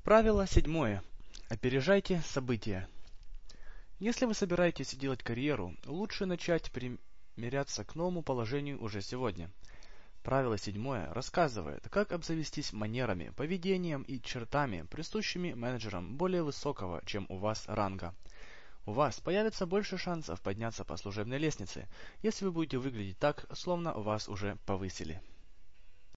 Правило седьмое. Опережайте события. Если вы собираетесь делать карьеру, лучше начать примиряться к новому положению уже сегодня. Правило седьмое рассказывает, как обзавестись манерами, поведением и чертами, присущими менеджерам более высокого, чем у вас ранга. У вас появится больше шансов подняться по служебной лестнице, если вы будете выглядеть так, словно вас уже повысили.